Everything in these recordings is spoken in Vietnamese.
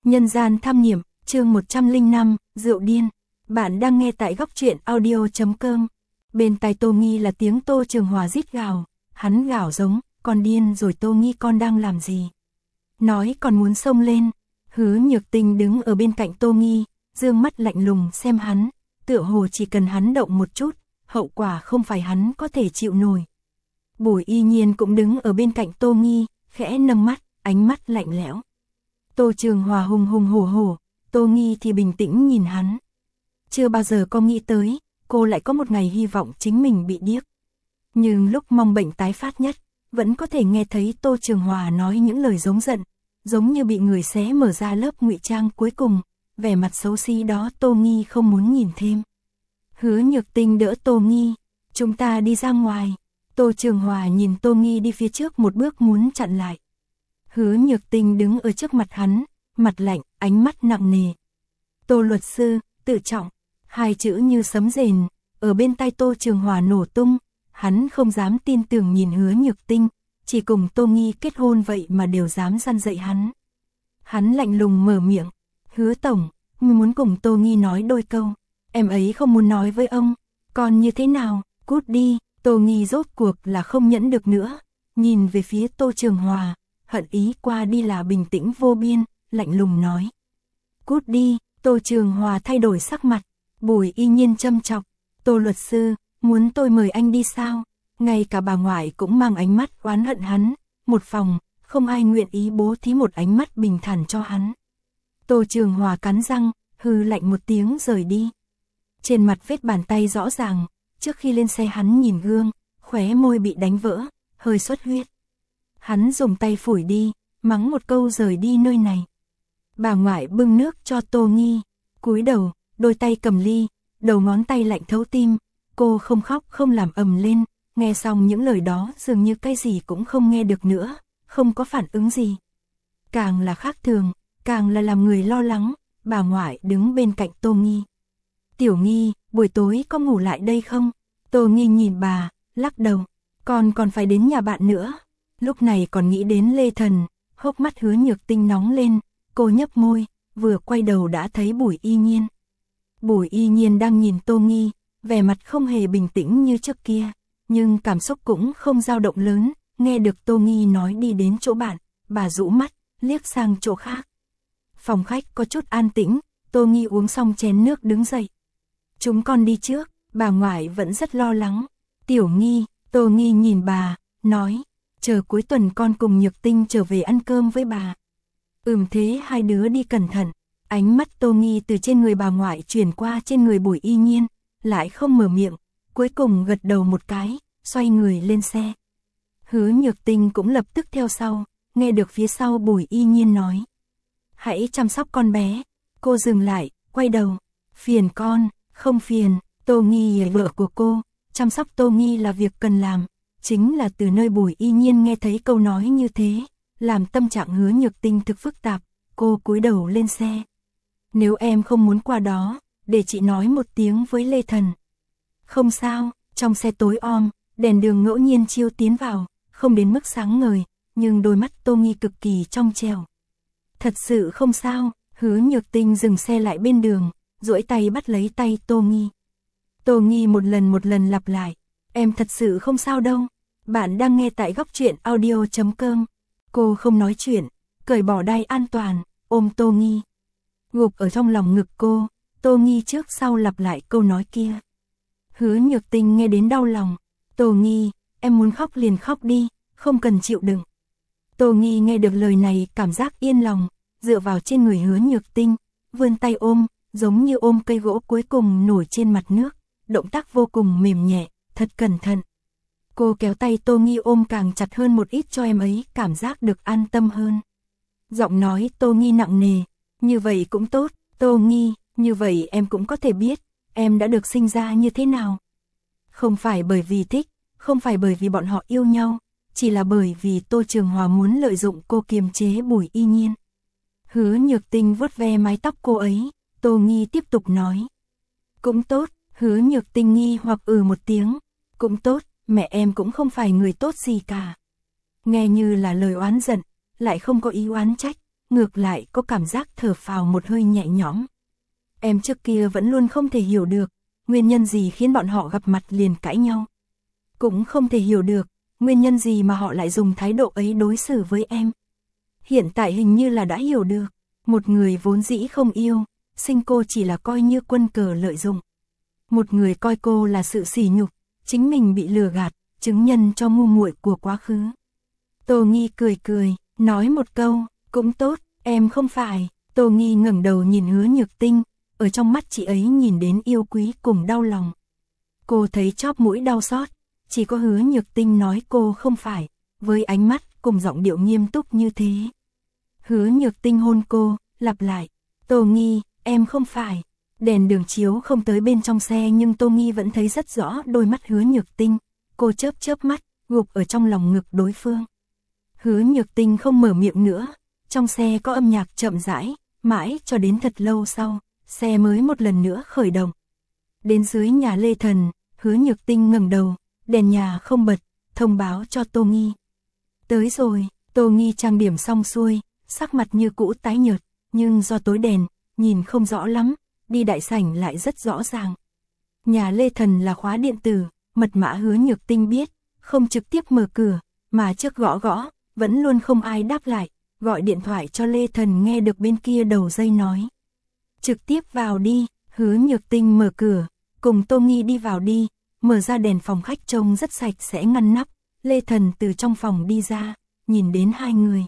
Nhân gian tham nghiệm, chương 105, rượu điên. Bạn đang nghe tại góc truyện audio.com. Bên tai Tô Nghi là tiếng Tô Trường Hòa rít gào, hắn gào giống, con điên rồi Tô Nghi con đang làm gì? Nói còn muốn xông lên, Hứa Nhược Tinh đứng ở bên cạnh Tô Nghi, dương mắt lạnh lùng xem hắn, tựa hồ chỉ cần hắn động một chút, hậu quả không phải hắn có thể chịu nổi. Bùi Y Nhiên cũng đứng ở bên cạnh Tô Nghi, khẽ nâng mắt, ánh mắt lạnh lẽo. Tô Trường Hòa hùng hùng hổ hổ, Tô Nghi thì bình tĩnh nhìn hắn. Chưa bao giờ cô nghĩ tới, cô lại có một ngày hy vọng chính mình bị điếc. Nhưng lúc mong bệnh tái phát nhất, vẫn có thể nghe thấy Tô Trường Hòa nói những lời giống giận, giống như bị người xé mở ra lớp ngụy trang cuối cùng, vẻ mặt xấu xí đó Tô Nghi không muốn nhìn thêm. Hứa Nhược Tinh đỡ Tô Nghi, chúng ta đi ra ngoài. Tô Trường Hòa nhìn Tô Nghi đi phía trước một bước muốn chặn lại. Hứa Nhược Tinh đứng ở trước mặt hắn, mặt lạnh, ánh mắt nặng nề. Tô luật sư, tự trọng, hai chữ như sấm rền, ở bên tai Tô Trường Hòa nổ tung, hắn không dám tin tưởng nhìn Hứa Nhược Tinh, chỉ cùng Tô Nghi kết hôn vậy mà đều dám răn dạy hắn. Hắn lạnh lùng mở miệng, Hứa tổng, mình muốn cùng Tô Nghi nói đôi câu, em ấy không muốn nói với ông, còn như thế nào, cút đi. Tô Nghi rốt cuộc là không nhẫn được nữa, nhìn về phía Tô Trường Hòa, hận ý qua đi là bình tĩnh vô biên, lạnh lùng nói. Cút đi. Tô Trường Hòa thay đổi sắc mặt, Bùi Y Nhiên châm chọc, Tô luật sư, muốn tôi mời anh đi sao? Ngay cả bà ngoại cũng mang ánh mắt oán hận hắn, một phòng, không ai nguyện ý bố thí một ánh mắt bình thản cho hắn. Tô Trường Hòa cắn răng, hừ lạnh một tiếng rời đi. Trên mặt vết bàn tay rõ ràng, trước khi lên xe hắn nhìn gương, khóe môi bị đánh vỡ, hơi xuất huyết. Hắn dùng tay phủi đi, mắng một câu rời đi nơi này. Bà ngoại bưng nước cho Tô Nghi, cúi đầu, đôi tay cầm ly, đầu ngón tay lạnh thấu tim, cô không khóc không làm ầm lên, nghe xong những lời đó dường như cái gì cũng không nghe được nữa, không có phản ứng gì. Càng là khác thường, càng là làm người lo lắng, bà ngoại đứng bên cạnh Tô Nghi. Tiểu Nghi, buổi tối có ngủ lại đây không? Tô Nghi nhìn bà, lắc đầu, còn phải đến nhà bạn nữa. Lúc này còn nghĩ đến Lê Thần, hốc mắt Hứa Nhược Tinh nóng lên, cô nhấp môi, vừa quay đầu đã thấy Bùi Y Nhiên. Bùi Y Nhiên đang nhìn Tô Nghi, vẻ mặt không hề bình tĩnh như trước kia, nhưng cảm xúc cũng không dao động lớn, nghe được Tô Nghi nói đi đến chỗ bạn, bà rũ mắt, liếc sang chỗ khác. Phòng khách có chút an tĩnh, Tô Nghi uống xong chén nước đứng dậy. Chúng con đi trước, bà ngoại vẫn rất lo lắng. Tiểu Nghi, Tô Nghi nhìn bà, nói, chờ cuối tuần con cùng Nhược Tinh trở về ăn cơm với bà. Thế hai đứa đi cẩn thận. Ánh mắt Tô Nghi từ trên người bà ngoại chuyển qua trên người Bùi Y Nhiên, lại không mở miệng, cuối cùng gật đầu một cái, xoay người lên xe. Hứa Nhược Tinh cũng lập tức theo sau, nghe được phía sau Bùi Y Nhiên nói. Hãy chăm sóc con bé. Cô dừng lại, quay đầu. Phiền con, không phiền, Tô Nghi là vợ của cô, chăm sóc Tô Nghi là việc cần làm. Chính là từ nơi Bùi Y Nhiên nghe thấy câu nói như thế, làm tâm trạng Hứa Nhược Tinh thực phức tạp, cô cúi đầu lên xe. Nếu em không muốn qua đó, để chị nói một tiếng với Lê Thần. Không sao, trong xe tối om, đèn đường ngẫu nhiên chiếu tiến vào, không đến mức sáng ngời, nhưng đôi mắt Tô Nghi cực kỳ trong trẻo. Thật sự không sao. Hứa Nhược Tinh dừng xe lại bên đường, duỗi tay bắt lấy tay Tô Nghi. Tô Nghi một lần lặp lại, em thật sự không sao đâu. Bạn đang nghe tại góc truyện audio.com. Cô không nói chuyện, cởi bỏ đai an toàn, ôm Tô Nghi. Gục ở trong lòng ngực cô, Tô Nghi trước sau lặp lại câu nói kia. Hứa Nhược Tinh nghe đến đau lòng. Tô Nghi, em muốn khóc liền khóc đi, không cần chịu đựng. Tô Nghi nghe được lời này cảm giác yên lòng, dựa vào trên người Hứa Nhược Tinh, vươn tay ôm, giống như ôm cây gỗ cuối cùng nổi trên mặt nước, động tác vô cùng mềm nhẹ, thật cẩn thận. Cô kéo tay Tô Nghi ôm càng chặt hơn một ít cho em ấy cảm giác được an tâm hơn. Giọng nói Tô Nghi nặng nề, như vậy cũng tốt, Tô Nghi, như vậy em cũng có thể biết, em đã được sinh ra như thế nào. Không phải bởi vì thích, không phải bởi vì bọn họ yêu nhau, chỉ là bởi vì Tô Trường Hòa muốn lợi dụng cô kiềm chế Bùi Y Nhiên. Hứa Nhược Tinh vuốt ve mái tóc cô ấy, Tô Nghi tiếp tục nói. Cũng tốt. Hứa Nhược Tinh nghi hoặc một tiếng. Cũng tốt, mẹ em cũng không phải người tốt gì cả. Nghe như là lời oán giận, lại không có ý oán trách, ngược lại có cảm giác thở phào một hơi nhẹ nhõm. Em trước kia vẫn luôn không thể hiểu được, nguyên nhân gì khiến bọn họ gặp mặt liền cãi nhau. Cũng không thể hiểu được, nguyên nhân gì mà họ lại dùng thái độ ấy đối xử với em. Hiện tại hình như là đã hiểu được, một người vốn dĩ không yêu, sinh cô chỉ là coi như quân cờ lợi dụng. Một người coi cô là sự sỉ nhục, chính mình bị lừa gạt, chứng nhân cho ngu muội của quá khứ. Tô Nghi cười cười, nói một câu, cũng tốt, em không phải. Tô Nghi ngẩng đầu nhìn Hứa Nhược Tinh, ở trong mắt chị ấy nhìn đến yêu quý cùng đau lòng. Cô thấy chóp mũi đau xót, chỉ có Hứa Nhược Tinh nói cô không phải, với ánh mắt cùng giọng điệu nghiêm túc như thế. Hứa Nhược Tinh hôn cô, lặp lại, Tô Nghi, em không phải. Đèn đường chiếu không tới bên trong xe nhưng Tô Nghi vẫn thấy rất rõ đôi mắt Hứa Nhược Tinh, cô chớp chớp mắt, gục ở trong lòng ngực đối phương. Hứa Nhược Tinh không mở miệng nữa, trong xe có âm nhạc chậm rãi, mãi cho đến thật lâu sau, xe mới một lần nữa khởi động. Đến dưới nhà Lê Thần, Hứa Nhược Tinh ngẩng đầu, đèn nhà không bật, thông báo cho Tô Nghi. Tới rồi, Tô Nghi trang điểm xong xuôi, sắc mặt như cũ tái nhợt, nhưng do tối đèn, nhìn không rõ lắm, đi đại sảnh lại rất rõ ràng. Nhà Lê Thần là khóa điện tử, mật mã Hứa Nhược Tinh biết, không trực tiếp mở cửa, mà trước gõ gõ, vẫn luôn không ai đáp lại, gọi điện thoại cho Lê Thần nghe được bên kia đầu dây nói. Trực tiếp vào đi, Hứa Nhược Tinh mở cửa, cùng Tô Nghi đi vào đi, mở ra đèn phòng khách trông rất sạch sẽ ngăn nắp, Lê Thần từ trong phòng đi ra, nhìn đến hai người.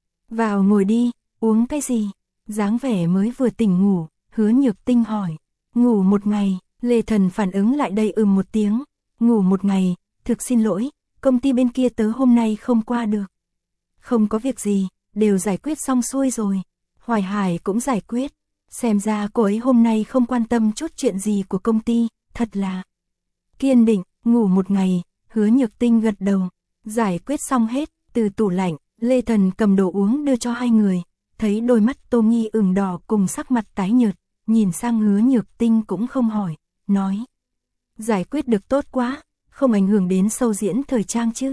Vào ngồi đi, uống cái gì? Dáng vẻ mới vừa tỉnh ngủ, Hứa Nhược Tinh hỏi. Ngủ một ngày, Lê Thần phản ứng lại đây một tiếng. Ngủ một ngày, thực xin lỗi, công ty bên kia tớ hôm nay không qua được. Không có việc gì, đều giải quyết xong xuôi rồi. Hoài Hải cũng giải quyết. Xem ra cô ấy hôm nay không quan tâm chút chuyện gì của công ty, thật là kiên định. Ngủ một ngày, Hứa Nhược Tinh gật đầu. Giải quyết xong hết, từ tủ lạnh, Lê Thần cầm đồ uống đưa cho hai người. Thấy đôi mắt Tô Nghi ửng đỏ cùng sắc mặt tái nhợt, nhìn sang Hứa Nhược Tinh cũng không hỏi, nói. Giải quyết được tốt quá, không ảnh hưởng đến show diễn thời trang chứ?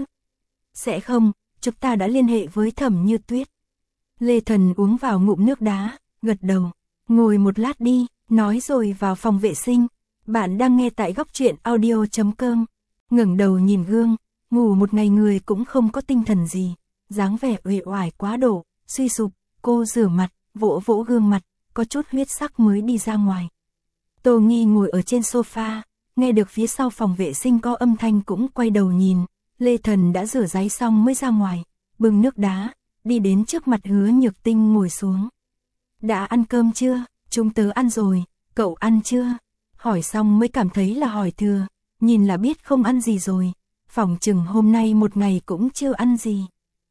Sẽ không, chúng ta đã liên hệ với Thẩm Như Tuyết. Lê Thần uống vào ngụm nước đá, gật đầu. Ngồi một lát đi, nói rồi vào phòng vệ sinh. Bạn đang nghe tại góc truyện audio.com. Ngẩng đầu nhìn gương, ngủ một ngày người cũng không có tinh thần gì, dáng vẻ uể oải quá độ, suy sụp. Cô rửa mặt, vỗ vỗ gương mặt, có chút huyết sắc mới đi ra ngoài. Tô Nghi ngồi ở trên sofa, nghe được phía sau phòng vệ sinh có âm thanh cũng quay đầu nhìn. Lê Thần đã rửa ráy xong mới ra ngoài, bưng nước đá, đi đến trước mặt Hứa Nhược Tinh ngồi xuống. Đã ăn cơm chưa? Chúng tớ ăn rồi, cậu ăn chưa? Hỏi xong mới cảm thấy là hỏi thừa, nhìn là biết không ăn gì rồi. Phỏng chừng hôm nay một ngày cũng chưa ăn gì.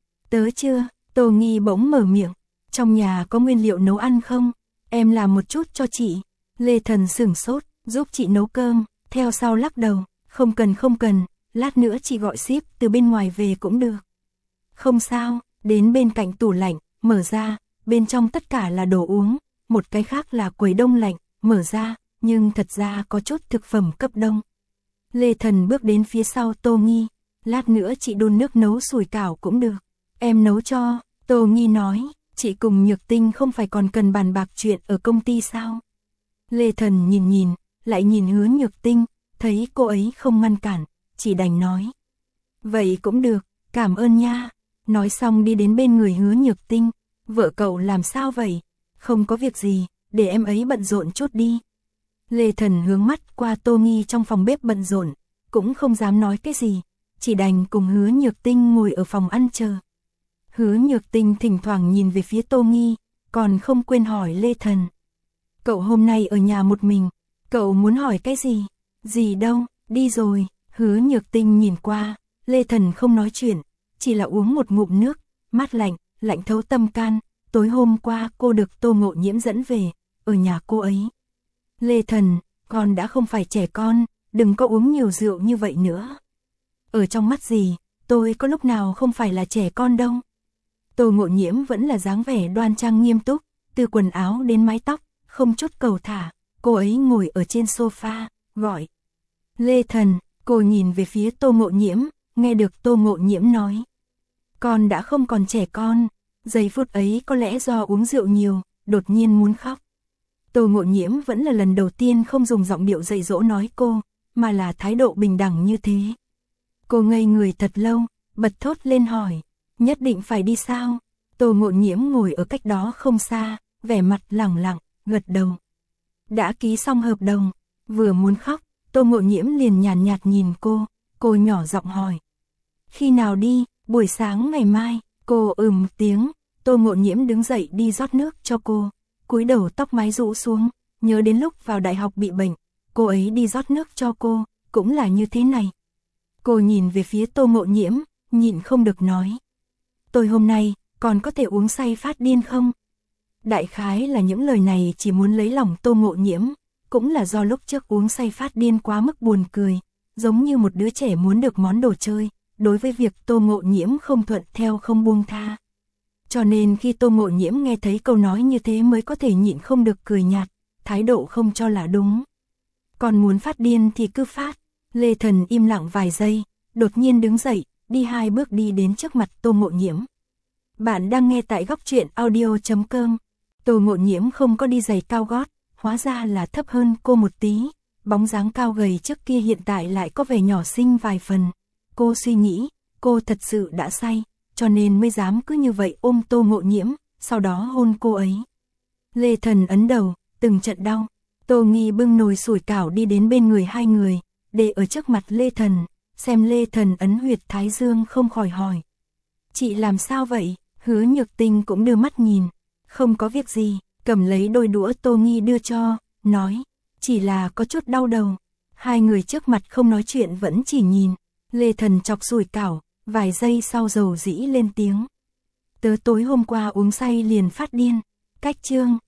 Tớ chưa, Tô Nghi bỗng mở miệng. Trong nhà có nguyên liệu nấu ăn không? Em làm một chút cho chị. Lê Thần sửng sốt, giúp chị nấu cơm, theo sau lắc đầu, không cần, lát nữa chị gọi ship từ bên ngoài về cũng được. Không sao, đến bên cạnh tủ lạnh, mở ra, bên trong tất cả là đồ uống, một cái khác là quầy đông lạnh, mở ra, nhưng thật ra có chút thực phẩm cấp đông. Lê Thần bước đến phía sau Tô Nghi, lát nữa chị đun nước nấu sủi cảo cũng được. Em nấu cho, Tô Nghi nói. Chị cùng Nhược Tinh không phải còn cần bàn bạc chuyện ở công ty sao? Lê Thần nhìn, lại nhìn Hứa Nhược Tinh, thấy cô ấy không ngăn cản, chỉ đành nói. Vậy cũng được, cảm ơn nha. Nói xong đi đến bên người Hứa Nhược Tinh, vợ cậu làm sao vậy? Không có việc gì, để em ấy bận rộn chút đi. Lê Thần hướng mắt qua Tô Nghi trong phòng bếp bận rộn, cũng không dám nói cái gì, chỉ đành cùng Hứa Nhược Tinh ngồi ở phòng ăn chờ. Hứa Nhược Tinh thỉnh thoảng nhìn về phía Tô Nghi, còn không quên hỏi Lê Thần. Cậu hôm nay ở nhà một mình, cậu muốn hỏi cái gì? Gì đâu, đi rồi. Hứa Nhược Tinh nhìn qua, Lê Thần không nói chuyện, chỉ là uống một ngụm nước, mát lạnh, lạnh thấu tâm can. Tối hôm qua cô được Tô Ngộ Nhiễm dẫn về, ở nhà cô ấy. Lê Thần, con đã không phải trẻ con, đừng có uống nhiều rượu như vậy nữa. Ở trong mắt gì, tôi có lúc nào không phải là trẻ con đâu. Tô Ngộ Nhiễm vẫn là dáng vẻ đoan trang nghiêm túc, từ quần áo đến mái tóc, không chút cầu thả. Cô ấy ngồi ở trên sofa, gọi. Lê Thần, cô nhìn về phía Tô Ngộ Nhiễm, nghe được Tô Ngộ Nhiễm nói. Con đã không còn trẻ con, Giây phút ấy có lẽ do uống rượu nhiều, đột nhiên muốn khóc. Tô Ngộ Nhiễm vẫn là lần đầu tiên không dùng giọng điệu dạy dỗ nói cô, mà là thái độ bình đẳng như thế. Cô ngây người thật lâu, bật thốt lên hỏi, nhất định phải đi sao? Tô Ngộ Nhiễm ngồi ở cách đó không xa, vẻ mặt lẳng lặng, gật đầu. Đã ký xong hợp đồng, vừa muốn khóc, Tô Ngộ Nhiễm liền nhàn nhạt nhìn cô nhỏ giọng hỏi. Khi nào đi, buổi sáng ngày mai, cô một tiếng, Tô Ngộ Nhiễm đứng dậy đi rót nước cho cô, cúi đầu tóc mái rũ xuống, nhớ đến lúc vào đại học bị bệnh, cô ấy đi rót nước cho cô, cũng là như thế này. Cô nhìn về phía Tô Ngộ Nhiễm, nhịn không được nói. Tôi hôm nay, còn có thể uống say phát điên không? Đại khái là những lời này chỉ muốn lấy lòng Tô Ngộ Nhiễm, cũng là do lúc trước uống say phát điên quá mức buồn cười, giống như một đứa trẻ muốn được món đồ chơi, đối với việc Tô Ngộ Nhiễm không thuận theo không buông tha. Cho nên khi Tô Ngộ Nhiễm nghe thấy câu nói như thế mới có thể nhịn không được cười nhạt, thái độ không cho là đúng. Còn muốn phát điên thì cứ phát. Lê Thần im lặng vài giây, đột nhiên đứng dậy, đi 2 bước đi đến trước mặt Tô Ngộ Nhiễm. Bạn đang nghe tại góc truyện audio.com. Tô Ngộ Nhiễm không có đi giày cao gót, hóa ra là thấp hơn cô một tí, bóng dáng cao gầy trước kia hiện tại lại có vẻ nhỏ xinh vài phần. Cô suy nghĩ, cô thật sự đã say, cho nên mới dám cứ như vậy ôm Tô Ngộ Nhiễm, sau đó hôn cô ấy. Lê Thần ấn đầu, từng trận đau. Tô Nghi bưng nồi sủi cảo đi đến bên người hai người, để ở trước mặt Lê Thần, xem Lê Thần ấn huyệt thái dương không khỏi hỏi. Chị làm sao vậy? Hứa Nhược Tinh cũng đưa mắt nhìn. Không có việc gì, cầm lấy đôi đũa Tô Nghi đưa cho, nói. Chỉ là có chút đau đầu. Hai người trước mặt không nói chuyện vẫn chỉ nhìn. Lê Thần chọc sủi cảo, vài giây sau dầu dĩ lên tiếng. Tớ tối hôm qua uống say liền phát điên. Cách chương.